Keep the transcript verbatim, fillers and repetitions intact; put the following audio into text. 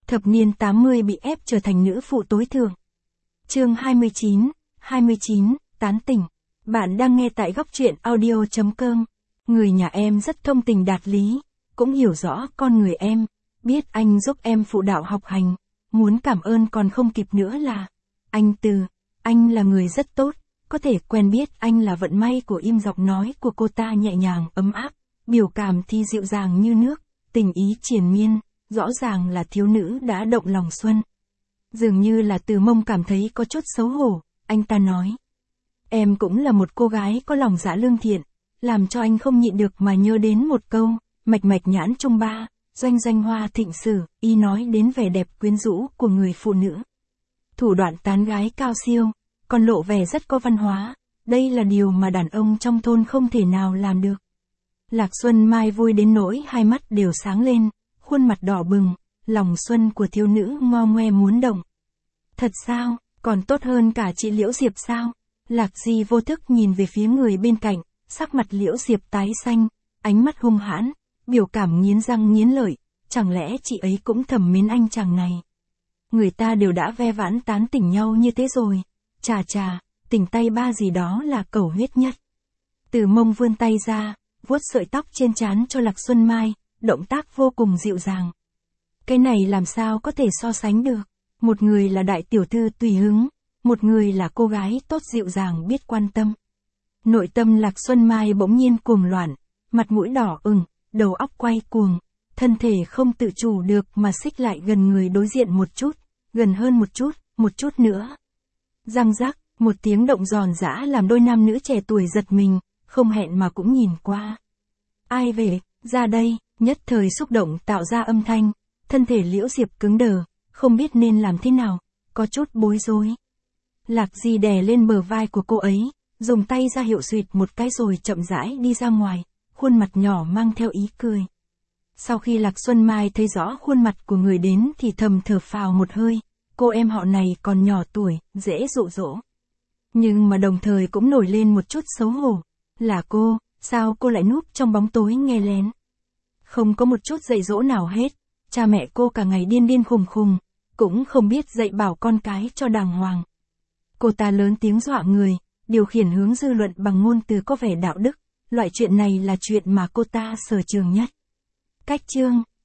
Thập niên tám mươi bị ép trở thành nữ phụ tối thượng. Chương hai mươi chín, hai mươi chín, tán tỉnh. Bạn đang nghe tại góc truyện audio chấm com. Người nhà em rất thông tình đạt lý, cũng hiểu rõ con người em, biết anh giúp em phụ đạo học hành, muốn cảm ơn còn không kịp nữa là, anh Từ, anh là người rất tốt, có thể quen biết anh là vận may của. Im giọng nói của cô ta nhẹ nhàng ấm áp, biểu cảm thì dịu dàng như nước, tình ý triền miên, rõ ràng là thiếu nữ đã động lòng xuân. Dường như là Từ Mông cảm thấy có chút xấu hổ, anh ta nói. Em cũng là một cô gái có lòng dạ lương thiện, làm cho anh không nhịn được mà nhớ đến một câu, mạch mạch nhãn trung ba, doanh doanh hoa thịnh sử, y nói đến vẻ đẹp quyến rũ của người phụ nữ. Thủ đoạn tán gái cao siêu, còn lộ vẻ rất có văn hóa, đây là điều mà đàn ông trong thôn không thể nào làm được. Lạc Xuân Mai vui đến nỗi hai mắt đều sáng lên, khuôn mặt đỏ bừng, lòng xuân của thiếu nữ ngo ngoe muốn động. Thật sao, còn tốt hơn cả chị Liễu Diệp sao? Lạc Di vô thức nhìn về phía người bên cạnh, sắc mặt Liễu Diệp tái xanh, ánh mắt hung hãn, biểu cảm nghiến răng nghiến lợi, chẳng lẽ chị ấy cũng thầm mến anh chàng này? Người ta đều đã ve vãn tán tỉnh nhau như thế rồi, chà chà, tỉnh tay ba gì đó là cầu huyết nhất. Từ Mông vươn tay ra, vuốt sợi tóc trên trán cho Lạc Xuân Mai, động tác vô cùng dịu dàng. Cái này làm sao có thể so sánh được, một người là đại tiểu thư tùy hứng, một người là cô gái tốt dịu dàng biết quan tâm. Nội tâm Lạc Xuân Mai bỗng nhiên cuồng loạn, mặt mũi đỏ ửng, đầu óc quay cuồng, thân thể không tự chủ được mà xích lại gần người đối diện một chút, gần hơn một chút, một chút nữa. Răng rắc, một tiếng động giòn giã làm đôi nam nữ trẻ tuổi giật mình, không hẹn mà cũng nhìn qua. Ai về, ra đây, nhất thời xúc động tạo ra âm thanh, thân thể Liễu Diệp cứng đờ, không biết nên làm thế nào, có chút bối rối. Lạc Di đè lên bờ vai của cô ấy, dùng tay ra hiệu xuyệt một cái rồi chậm rãi đi ra ngoài, khuôn mặt nhỏ mang theo ý cười. Sau khi Lạc Xuân Mai thấy rõ khuôn mặt của người đến thì thầm thở phào một hơi, cô em họ này còn nhỏ tuổi, dễ dụ dỗ. Nhưng mà đồng thời cũng nổi lên một chút xấu hổ, là cô, sao cô lại núp trong bóng tối nghe lén? Không có một chút dạy dỗ nào hết, cha mẹ cô cả ngày điên điên khùng khùng, cũng không biết dạy bảo con cái cho đàng hoàng. Cô ta lớn tiếng dọa người, điều khiển hướng dư luận bằng ngôn từ có vẻ đạo đức, loại chuyện này là chuyện mà cô ta sở trường nhất. Cách chương